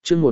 chương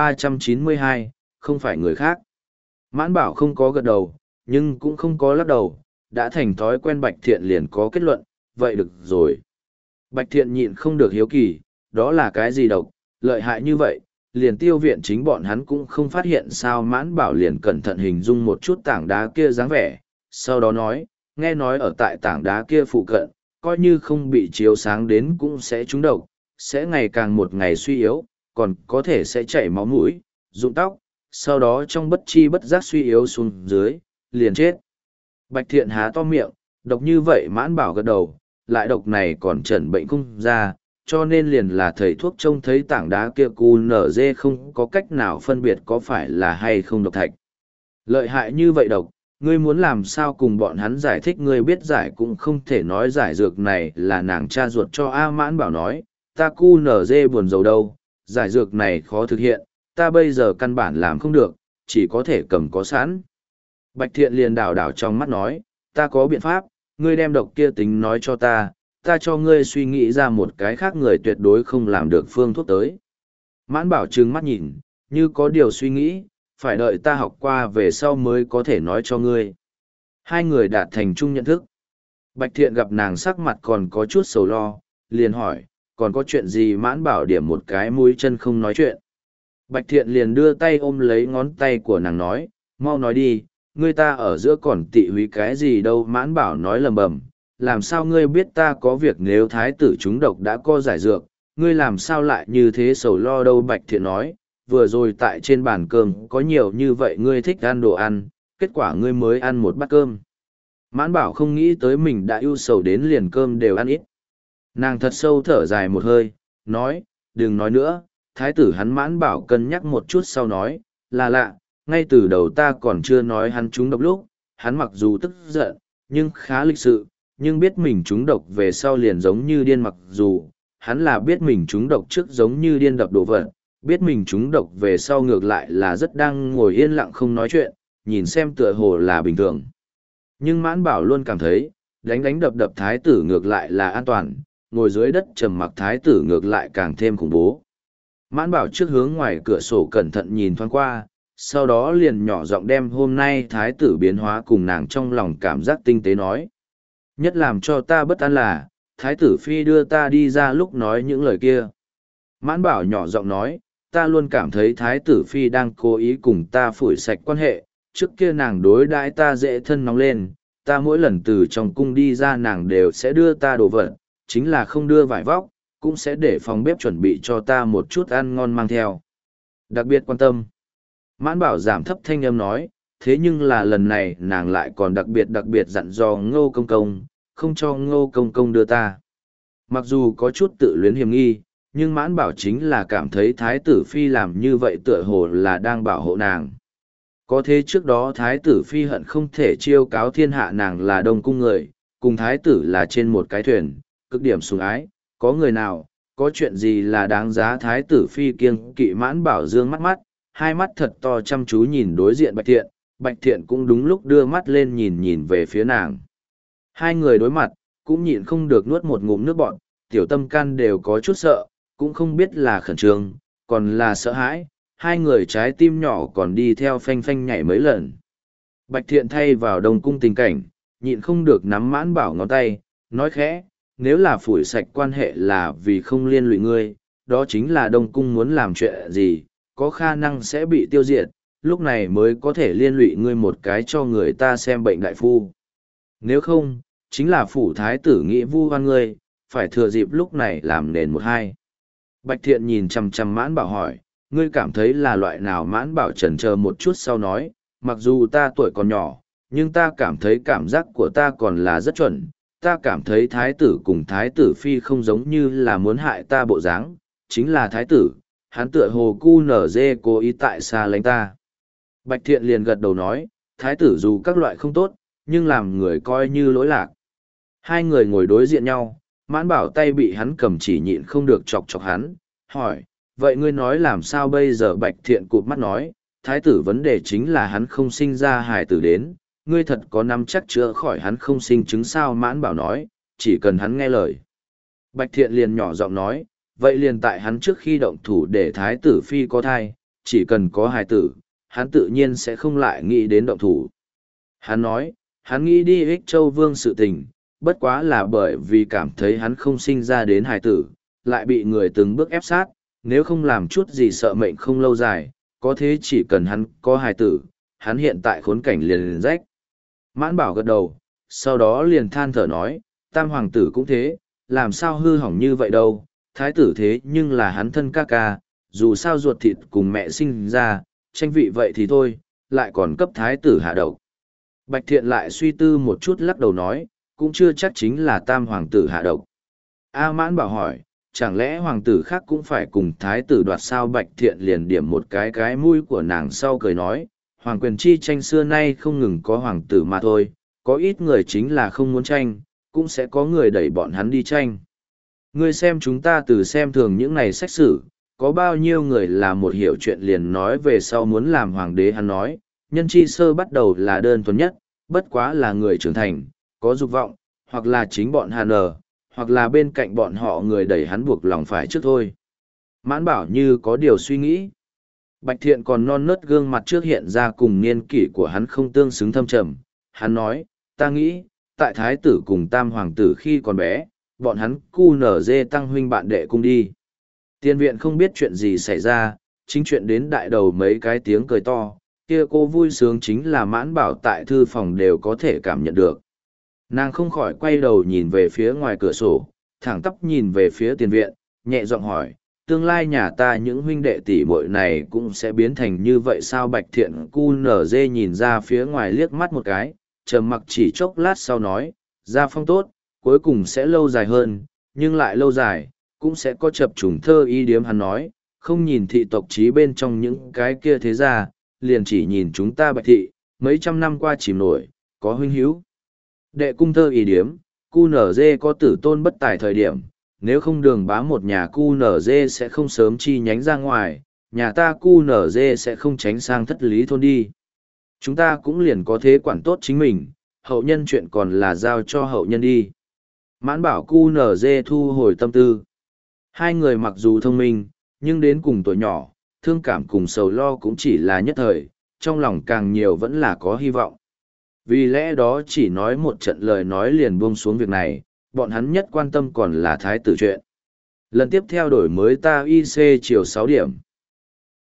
1392, không phải người khác. Mãn bảo không có gật đầu, nhưng cũng không có lắc đầu, đã thành thói quen Bạch Thiện liền có kết luận, vậy được rồi. Bạch Thiện nhịn không được hiếu kỳ, đó là cái gì độc, lợi hại như vậy, liền Tiêu Viện chính bọn hắn cũng không phát hiện sao. Mãn bảo liền cẩn thận hình dung một chút tảng đá kia dáng vẻ, sau đó nói, nghe nói ở tại tảng đá kia phụ cận, coi như không bị chiếu sáng đến cũng sẽ trúng độc, sẽ ngày càng một ngày suy yếu, còn có thể sẽ chảy máu mũi, rụng tóc, sau đó trong bất chi bất giác suy yếu xuống dưới, liền chết. Bạch Thiện há to miệng, độc như vậy. Mãn bảo gật đầu, lại độc này còn chẩn bệnh không ra, cho nên liền là thầy thuốc trông thấy tảng đá kia cu nở dê không có cách nào phân biệt có phải là hay không độc thạch. Lợi hại như vậy độc, ngươi muốn làm sao cùng bọn hắn giải thích, ngươi biết giải cũng không thể nói giải dược này là nàng cha ruột cho. A Mãn bảo nói, ta cu nở dê buồn rầu đâu, giải dược này khó thực hiện, ta bây giờ căn bản làm không được, chỉ có thể cầm có sẵn. Bạch Thiện liền đảo đảo trong mắt nói, ta có biện pháp, ngươi đem độc kia tính nói cho ta cho ngươi suy nghĩ ra một cái khác người tuyệt đối không làm được phương thuốc tới. Mãn bảo trừng mắt nhìn, như có điều suy nghĩ, phải đợi ta học qua về sau mới có thể nói cho ngươi. Hai người đạt thành chung nhận thức. Bạch Thiện gặp nàng sắc mặt còn có chút sầu lo, liền hỏi, còn có chuyện gì? Mãn bảo điểm một cái mũi chân không nói chuyện. Bạch Thiện liền đưa tay ôm lấy ngón tay của nàng nói, mau nói đi, ngươi ta ở giữa còn tị húy cái gì đâu. Mãn bảo nói lầm bầm, làm sao ngươi biết ta có việc, nếu thái tử chúng độc đã có giải dược, ngươi làm sao lại như thế sầu lo đâu. Bạch Thiện nói, vừa rồi tại trên bàn cơm có nhiều như vậy, ngươi thích ăn đồ ăn, kết quả ngươi mới ăn một bát cơm. Mãn bảo không nghĩ tới mình đã ưu sầu đến liền cơm đều ăn ít. Nàng thật sâu thở dài một hơi, nói, đừng nói nữa, thái tử hắn. Mãn bảo cân nhắc một chút sau nói, là lạ, ngay từ đầu ta còn chưa nói hắn trúng độc lúc, hắn mặc dù tức giận, nhưng khá lịch sự, nhưng biết mình trúng độc về sau liền giống như điên. Mặc dù hắn là biết mình trúng độc trước giống như điên đập đồ vật, biết mình trúng độc về sau ngược lại là rất đang ngồi yên lặng không nói chuyện, nhìn xem tựa hồ là bình thường. Nhưng Mãn bảo luôn cảm thấy, đánh đập đập thái tử ngược lại là an toàn, ngồi dưới đất trầm mặc thái tử ngược lại càng thêm khủng bố. Mãn bảo trước hướng ngoài cửa sổ cẩn thận nhìn thoáng qua, sau đó liền nhỏ giọng đem hôm nay thái tử biến hóa cùng nàng trong lòng cảm giác tinh tế nói. Nhất làm cho ta bất an là, thái tử phi đưa ta đi ra lúc nói những lời kia. Mãn bảo nhỏ giọng nói, ta luôn cảm thấy thái tử phi đang cố ý cùng ta phủi sạch quan hệ, trước kia nàng đối đãi ta dễ thân nóng lên, ta mỗi lần từ trong cung đi ra nàng đều sẽ đưa ta đồ vật, chính là không đưa vải vóc, cũng sẽ để phòng bếp chuẩn bị cho ta một chút ăn ngon mang theo. Đặc biệt quan tâm. Mãn bảo giảm thấp thanh âm nói, thế nhưng là lần này nàng lại còn đặc biệt dặn dò Ngô Công Công, không cho Ngô Công Công đưa ta. Mặc dù có chút tự luyến hiềm nghi, nhưng Mãn bảo chính là cảm thấy thái tử phi làm như vậy tựa hồ là đang bảo hộ nàng. Có thế trước đó thái tử phi hận không thể chiêu cáo thiên hạ nàng là Đông Cung người, cùng thái tử là trên một cái thuyền, cực điểm sủng ái, có người nào, có chuyện gì là đáng giá thái tử phi kiêng kỵ. Mãn bảo dương mắt mắt, hai mắt thật to chăm chú nhìn đối diện Bạch Thiện cũng đúng lúc đưa mắt lên nhìn về phía nàng. Hai người đối mặt, cũng nhịn không được nuốt một ngụm nước bọt, tiểu tâm can đều có chút sợ, cũng không biết là khẩn trương, còn là sợ hãi, hai người trái tim nhỏ còn đi theo phanh phanh nhảy mấy lần. Bạch Thiện thay vào Đông Cung tình cảnh, nhịn không được nắm Mãn bảo ngón tay, nói khẽ, nếu là phủi sạch quan hệ là vì không liên lụy ngươi, đó chính là Đông Cung muốn làm chuyện gì, có khả năng sẽ bị tiêu diệt, lúc này mới có thể liên lụy ngươi một cái cho người ta xem bệnh đại phu. Nếu không, chính là phủ thái tử nghĩ vu oan ngươi, phải thừa dịp lúc này làm nền một hai. Bạch Thiện nhìn chằm chằm Mãn bảo hỏi, ngươi cảm thấy là loại nào? Mãn bảo chần chờ một chút sau nói, mặc dù ta tuổi còn nhỏ, nhưng ta cảm thấy cảm giác của ta còn là rất chuẩn. Ta cảm thấy thái tử cùng thái tử phi không giống như là muốn hại ta bộ dáng, chính là thái tử, hắn tựa hồ cu nở dê cố ý tại xa lánh ta. Bạch Thiện liền gật đầu nói, thái tử dù các loại không tốt, nhưng làm người coi như lỗi lạc. Hai người ngồi đối diện nhau, Mãn bảo tay bị hắn cầm chỉ nhịn không được chọc chọc hắn, hỏi, vậy ngươi nói làm sao bây giờ? Bạch Thiện cụp mắt nói, thái tử vấn đề chính là hắn không sinh ra hài tử đến, ngươi thật có nắm chắc chữa khỏi hắn không sinh chứng sao? Mãn bảo nói, chỉ cần hắn nghe lời. Bạch Thiện liền nhỏ giọng nói, vậy liền tại hắn trước khi động thủ để thái tử phi có thai, chỉ cần có hài tử, hắn tự nhiên sẽ không lại nghĩ đến động thủ. Hắn nói, hắn nghĩ đi Ích Châu Vương sự tình, bất quá là bởi vì cảm thấy hắn không sinh ra đến hài tử, lại bị người từng bước ép sát, nếu không làm chút gì sợ mệnh không lâu dài, có thế chỉ cần hắn có hài tử, hắn hiện tại khốn cảnh liền rách. Mãn Bảo gật đầu, sau đó liền than thở nói, tam hoàng tử cũng thế, làm sao hư hỏng như vậy đâu, thái tử thế nhưng là hắn thân ca ca, dù sao ruột thịt cùng mẹ sinh ra, tranh vị vậy thì thôi, lại còn cấp thái tử hạ độc. Bạch Thiện lại suy tư một chút lắc đầu nói, cũng chưa chắc chính là tam hoàng tử hạ độc. A Mãn Bảo hỏi, chẳng lẽ hoàng tử khác cũng phải cùng thái tử đoạt sao? Bạch Thiện liền điểm một cái mũi của nàng sau cười nói, hoàng quyền chi tranh xưa nay không ngừng có hoàng tử mà thôi, có ít người chính là không muốn tranh, cũng sẽ có người đẩy bọn hắn đi tranh. Ngươi xem chúng ta từ xem thường những này sách sử, có bao nhiêu người là một hiểu chuyện liền nói về sau muốn làm hoàng đế. Hắn nói, nhân chi sơ bắt đầu là đơn thuần nhất, bất quá là người trưởng thành, có dục vọng, hoặc là chính bọn Hàn hoặc là bên cạnh bọn họ người đẩy hắn buộc lòng phải trước thôi. Mãn Bảo như có điều suy nghĩ. Bạch Thiện còn non nớt gương mặt trước hiện ra cùng niên kỷ của hắn không tương xứng thâm trầm. Hắn nói, ta nghĩ, tại thái tử cùng tam hoàng tử khi còn bé, bọn hắn cu nở dê tăng huynh bạn đệ cung đi. Tiên viện không biết chuyện gì xảy ra, chính chuyện đến đại đầu mấy cái tiếng cười to, kia cô vui sướng chính là Mãn Bảo tại thư phòng đều có thể cảm nhận được. Nàng không khỏi quay đầu nhìn về phía ngoài cửa sổ, thẳng tắp nhìn về phía tiền viện, nhẹ giọng hỏi, tương lai nhà ta những huynh đệ tỷ muội này cũng sẽ biến thành như vậy sao? Bạch Thiện cu nở dê nhìn ra phía ngoài liếc mắt một cái, trầm mặc chỉ chốc lát sau nói, gia phong tốt, cuối cùng sẽ lâu dài hơn, nhưng lại lâu dài, cũng sẽ có chập trùng thơ y điếm. Hắn nói, không nhìn thị tộc trí bên trong những cái kia thế ra, liền chỉ nhìn chúng ta Bạch thị, mấy trăm năm qua chìm nổi, có huynh hữu. Đệ cung thơ y điếm, cu nở dê có tử tôn bất tài thời điểm, nếu không đường bá một nhà cu nở dê sẽ không sớm chi nhánh ra ngoài, nhà ta cu nở dê sẽ không tránh sang thất lý thôn đi. Chúng ta cũng liền có thế quản tốt chính mình, hậu nhân chuyện còn là giao cho hậu nhân đi. Mãn Bảo cu nở dê thu hồi tâm tư. Hai người mặc dù thông minh, nhưng đến cùng tuổi nhỏ, thương cảm cùng sầu lo cũng chỉ là nhất thời, trong lòng càng nhiều vẫn là có hy vọng. Vì lẽ đó chỉ nói một trận lời nói liền buông xuống việc này, bọn hắn nhất quan tâm còn là thái tử chuyện. Lần tiếp theo đổi mới ta IC chiều 6 điểm.